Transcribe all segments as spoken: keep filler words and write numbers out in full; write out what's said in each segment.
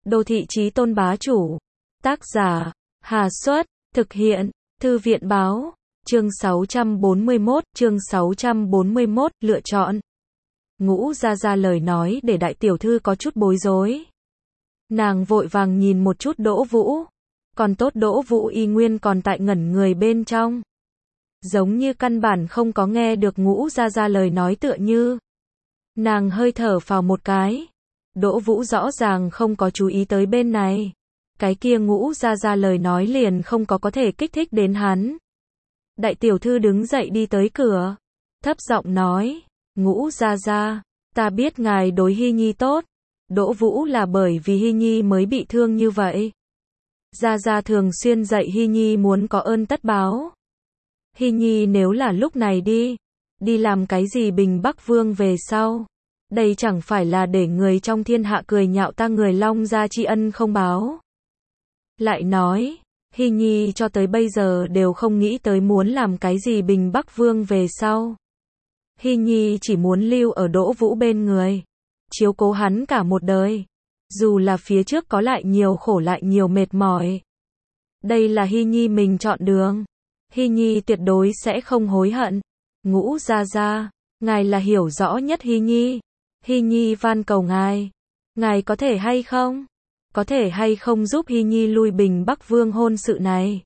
Đô thị chí tôn bá chủ. Tác giả, Hà Xuất, thực hiện, Thư viện báo, chương sáu trăm bốn mươi mốt, chương sáu trăm bốn mươi mốt, lựa chọn. Ngũ Gia Gia lời nói để đại tiểu thư có chút bối rối. Nàng vội vàng nhìn một chút Đỗ Vũ, còn tốt Đỗ Vũ y nguyên còn tại ngẩn người bên trong. Giống như căn bản không có nghe được Ngũ Gia Gia lời nói tựa như. Nàng hơi thở phào một cái. Đỗ Vũ rõ ràng không có chú ý tới bên này. Cái kia Ngũ Gia Gia lời nói liền không có có thể kích thích đến hắn. Đại tiểu thư đứng dậy đi tới cửa. Thấp giọng nói, Ngũ Gia Gia, ta biết ngài đối Hy Nhi tốt. Đỗ Vũ là bởi vì Hy Nhi mới bị thương như vậy. Gia Gia thường xuyên dạy Hy Nhi muốn có ơn tất báo. Hy Nhi nếu là lúc này đi, đi làm cái gì Bình Bắc Vương về sau. Đây chẳng phải là để người trong thiên hạ cười nhạo ta người Long gia tri ân không báo. Lại nói, Hy Nhi cho tới bây giờ đều không nghĩ tới muốn làm cái gì Bình Bắc Vương về sau. Hy Nhi chỉ muốn lưu ở Đỗ Vũ bên người, chiếu cố hắn cả một đời. Dù là phía trước có lại nhiều khổ lại nhiều mệt mỏi. Đây là Hy Nhi mình chọn đường. Hy Nhi tuyệt đối sẽ không hối hận. Ngũ Gia Gia, ngài là hiểu rõ nhất Hy Nhi. Hy Nhi van cầu ngài. Ngài có thể hay không? Có thể hay không giúp Hy Nhi lui Bình Bắc Vương hôn sự này?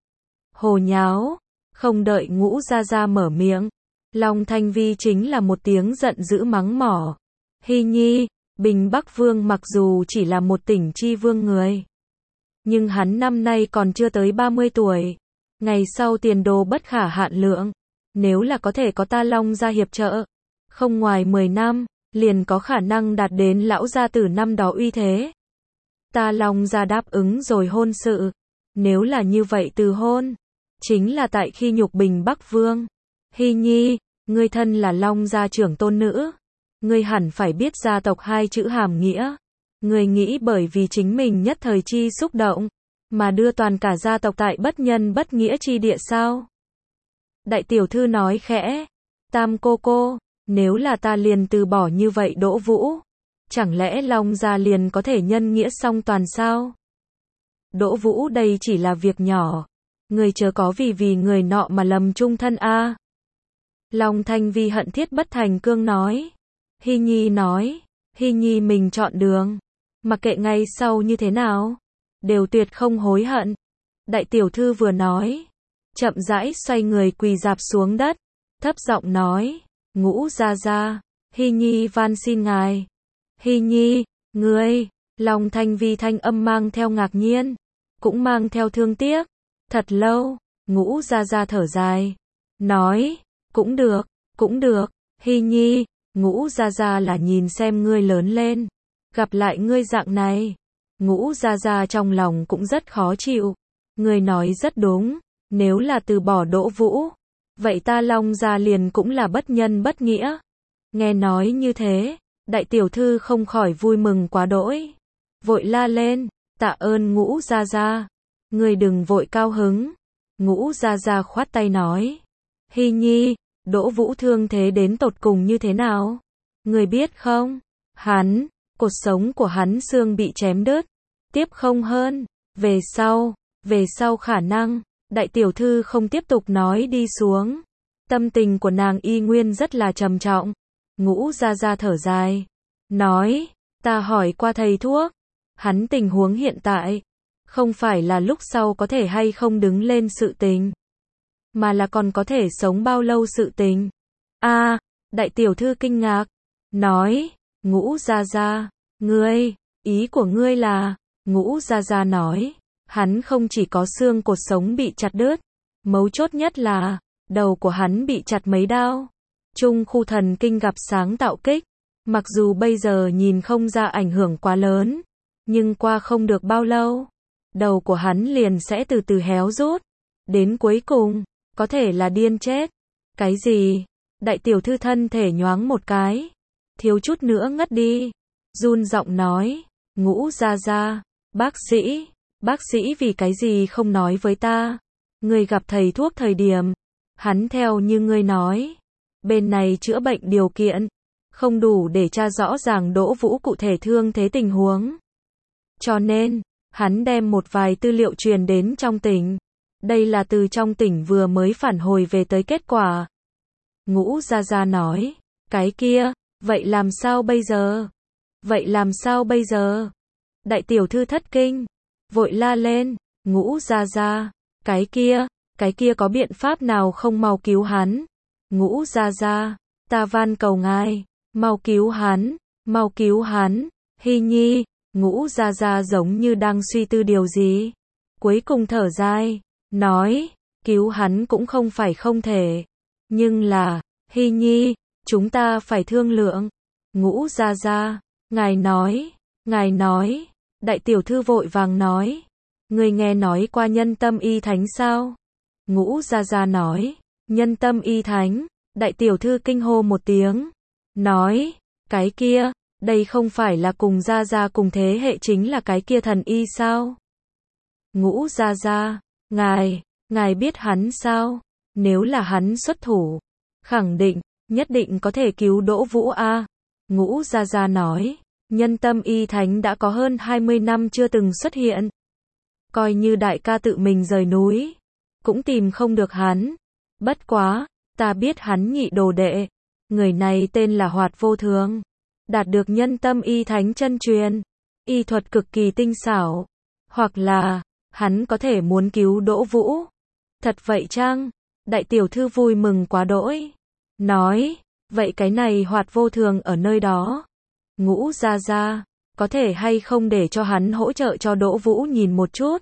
Hồ nháo. Không đợi Ngũ Gia Gia mở miệng. Long Thanh Vi chính là một tiếng giận dữ mắng mỏ. Hy Nhi, Bình Bắc Vương mặc dù chỉ là một tỉnh chi vương người. Nhưng hắn năm nay còn chưa tới ba mươi tuổi. Ngày sau tiền đồ bất khả hạn lượng. Nếu là có thể có ta Long gia hiệp trợ, không ngoài mười năm, liền có khả năng đạt đến lão gia tử năm đó uy thế. Ta Long gia đáp ứng rồi hôn sự. Nếu là như vậy từ hôn, chính là tại khi nhục Bình Bắc Vương. Hy Nhi, ngươi thân là Long gia trưởng tôn nữ. Ngươi hẳn phải biết gia tộc hai chữ hàm nghĩa. Ngươi nghĩ bởi vì chính mình nhất thời chi xúc động, mà đưa toàn cả gia tộc tại bất nhân bất nghĩa chi địa sao? Đại tiểu thư nói khẽ, Tam cô cô, nếu là ta liền từ bỏ như vậy Đỗ Vũ, chẳng lẽ Long gia liền có thể nhân nghĩa song toàn sao? Đỗ Vũ đây chỉ là việc nhỏ, người chớ có vì vì người nọ mà lầm chung thân a. À. Long Thanh Vi hận thiết bất thành cương nói. Hy Nhi nói, Hy Nhi mình chọn đường, mặc kệ ngay sau như thế nào, đều tuyệt không hối hận. Đại tiểu thư vừa nói, chậm rãi xoay người quỳ rạp xuống đất, thấp giọng nói, Ngũ Gia Gia, Hy Nhi van xin ngài. Hy Nhi, ngươi, Long Thanh Vi thanh âm mang theo ngạc nhiên, cũng mang theo thương tiếc. Thật lâu, Ngũ Gia Gia thở dài, nói, cũng được, cũng được, Hy Nhi, Ngũ Gia Gia là nhìn xem ngươi lớn lên, gặp lại ngươi dạng này. Ngũ Gia Gia trong lòng cũng rất khó chịu. Ngươi nói rất đúng, nếu là từ bỏ Đỗ Vũ, vậy ta Long gia liền cũng là bất nhân bất nghĩa. Nghe nói như thế, đại tiểu thư không khỏi vui mừng quá đỗi, vội la lên, tạ ơn Ngũ Gia Gia. Ngươi đừng vội cao hứng. Ngũ Gia Gia khoát tay nói, Hy Nhi, Đỗ Vũ thương thế đến tột cùng như thế nào? Ngươi biết không? Hắn, cột sống của hắn xương bị chém đứt, tiếp không hơn. Về sau, về sau khả năng, đại tiểu thư không tiếp tục nói đi xuống. Tâm tình của nàng y nguyên rất là trầm trọng. Ngũ Gia Gia thở dài, nói, ta hỏi qua thầy thuốc, hắn tình huống hiện tại, không phải là lúc sau có thể hay không đứng lên sự tình, mà là còn có thể sống bao lâu sự tình. A, à, đại tiểu thư kinh ngạc, nói, Ngũ Gia Gia, ngươi, ý của ngươi là, Ngũ Gia Gia nói, hắn không chỉ có xương cột sống bị chặt đứt, mấu chốt nhất là, đầu của hắn bị chặt mấy đao. Trung khu thần kinh gặp sáng tạo kích, mặc dù bây giờ nhìn không ra ảnh hưởng quá lớn, nhưng qua không được bao lâu, đầu của hắn liền sẽ từ từ héo rút, đến cuối cùng, có thể là điên chết. Cái gì? Đại tiểu thư thân thể nhoáng một cái, thiếu chút nữa ngất đi, run giọng nói, Ngũ Gia Gia, bác sĩ, bác sĩ vì cái gì không nói với ta? Người gặp thầy thuốc thời điểm, hắn theo như ngươi nói, bên này chữa bệnh điều kiện không đủ để tra rõ ràng Đỗ Vũ cụ thể thương thế tình huống. Cho nên, hắn đem một vài tư liệu truyền đến trong tỉnh. Đây là từ trong tỉnh vừa mới phản hồi về tới kết quả. Ngũ Gia Gia nói, cái kia, vậy làm sao bây giờ? Vậy làm sao bây giờ? Đại tiểu thư thất kinh, vội la lên, Ngũ Gia Gia, cái kia, cái kia có biện pháp nào không mau cứu hắn? Ngũ Gia Gia, ta van cầu ngài, mau cứu hắn, mau cứu hắn, Hy Nhi. Ngũ Gia Gia giống như đang suy tư điều gì. Cuối cùng thở dài, nói, cứu hắn cũng không phải không thể. Nhưng là, Hy Nhi, chúng ta phải thương lượng. Ngũ Gia Gia, ngài nói, ngài nói, đại tiểu thư vội vàng nói. Người nghe nói qua Nhân Tâm Y Thánh sao? Ngũ Gia Gia nói, Nhân Tâm Y Thánh. Đại tiểu thư kinh hô một tiếng, nói, cái kia, đây không phải là cùng Gia Gia cùng thế hệ chính là cái kia thần y sao? Ngũ Gia Gia, ngài, ngài biết hắn sao? Nếu là hắn xuất thủ, khẳng định, nhất định có thể cứu Đỗ Vũ a. Ngũ Gia Gia nói, Nhân Tâm Y Thánh đã có hơn hai mươi năm chưa từng xuất hiện. Coi như đại ca tự mình rời núi, cũng tìm không được hắn. Bất quá, ta biết hắn nhị đồ đệ, người này tên là Hoạt Vô Thường, đạt được Nhân Tâm Y Thánh chân truyền, y thuật cực kỳ tinh xảo, hoặc là, hắn có thể muốn cứu Đỗ Vũ. Thật vậy chăng? Đại tiểu thư vui mừng quá đỗi, nói, vậy cái này Hoạt Vô Thường ở nơi đó. Ngũ Gia Gia, có thể hay không để cho hắn hỗ trợ cho Đỗ Vũ nhìn một chút?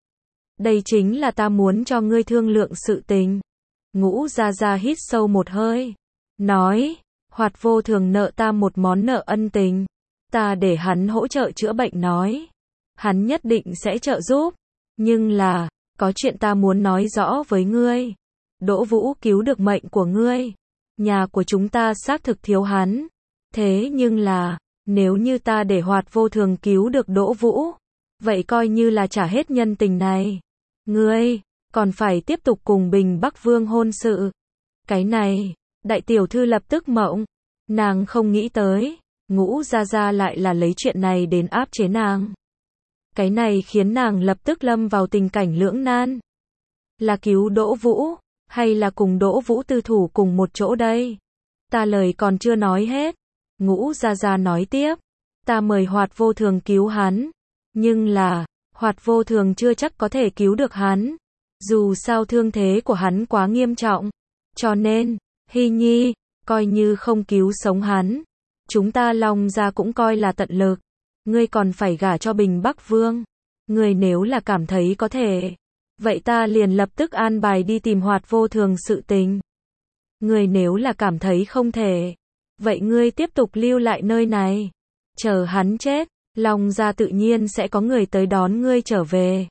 Đây chính là ta muốn cho ngươi thương lượng sự tình. Ngũ Gia Gia hít sâu một hơi, nói, Hoạt Vô Thường nợ ta một món nợ ân tình, ta để hắn hỗ trợ chữa bệnh nói, hắn nhất định sẽ trợ giúp, nhưng là, có chuyện ta muốn nói rõ với ngươi. Đỗ Vũ cứu được mệnh của ngươi, nhà của chúng ta xác thực thiếu hắn, thế nhưng là, nếu như ta để Hoạt Vô Thường cứu được Đỗ Vũ, vậy coi như là trả hết nhân tình này. Ngươi còn phải tiếp tục cùng Bình Bắc Vương hôn sự. Cái này, đại tiểu thư lập tức mộng, nàng không nghĩ tới, Ngũ Gia Gia lại là lấy chuyện này đến áp chế nàng. Cái này khiến nàng lập tức lâm vào tình cảnh lưỡng nan. Là cứu Đỗ Vũ, hay là cùng Đỗ Vũ tư thủ cùng một chỗ đây? Ta lời còn chưa nói hết. Ngũ Gia Gia nói tiếp, ta mời Hoạt Vô Thường cứu hắn, nhưng là, Hoạt Vô Thường chưa chắc có thể cứu được hắn. Dù sao thương thế của hắn quá nghiêm trọng, cho nên, Hy Nhi, coi như không cứu sống hắn, chúng ta Long gia cũng coi là tận lực. Ngươi còn phải gả cho Bình Bắc Vương. Ngươi nếu là cảm thấy có thể, vậy ta liền lập tức an bài đi tìm Hoạt Vô Thường sự tình. Ngươi nếu là cảm thấy không thể, vậy ngươi tiếp tục lưu lại nơi này, chờ hắn chết, Long gia tự nhiên sẽ có người tới đón ngươi trở về.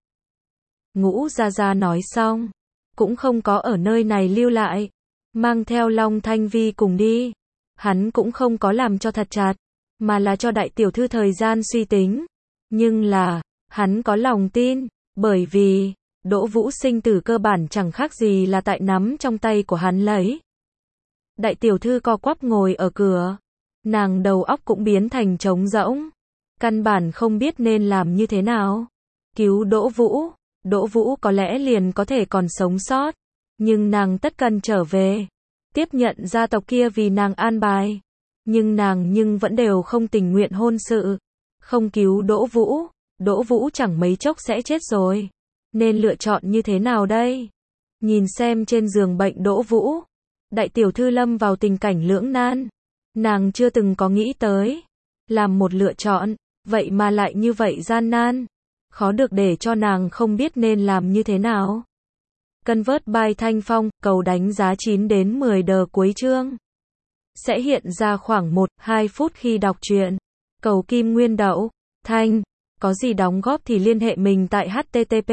Ngũ Gia Gia nói xong, cũng không có ở nơi này lưu lại, mang theo Long Thanh Vi cùng đi. Hắn cũng không có làm cho thật chặt, mà là cho đại tiểu thư thời gian suy tính. Nhưng là, hắn có lòng tin, bởi vì, Đỗ Vũ sinh tử cơ bản chẳng khác gì là tại nắm trong tay của hắn lấy. Đại tiểu thư co quắp ngồi ở cửa, nàng đầu óc cũng biến thành trống rỗng, căn bản không biết nên làm như thế nào. Cứu Đỗ Vũ, Đỗ Vũ có lẽ liền có thể còn sống sót, nhưng nàng tất cần trở về, tiếp nhận gia tộc kia vì nàng an bài, nhưng nàng nhưng vẫn đều không tình nguyện hôn sự. Không cứu Đỗ Vũ, Đỗ Vũ chẳng mấy chốc sẽ chết rồi, nên lựa chọn như thế nào đây? Nhìn xem trên giường bệnh Đỗ Vũ, đại tiểu thư lâm vào tình cảnh lưỡng nan, nàng chưa từng có nghĩ tới, làm một lựa chọn, vậy mà lại như vậy gian nan, khó được để cho nàng không biết nên làm như thế nào. Convert by Thanh Phong, cầu đánh giá chín đến mười đờ cuối chương. Sẽ hiện ra khoảng một đến hai phút khi đọc truyện. Cầu Kim Nguyên Đậu, Thanh, có gì đóng góp thì liên hệ mình tại http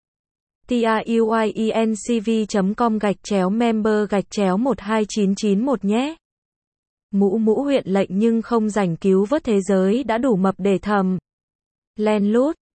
truyencv chấm com gạch chéo member gạch chéo một hai chín chín một nhé. Mũ mũ huyện lệnh nhưng không rảnh cứu vớt thế giới đã đủ mập để thầm. Len lút.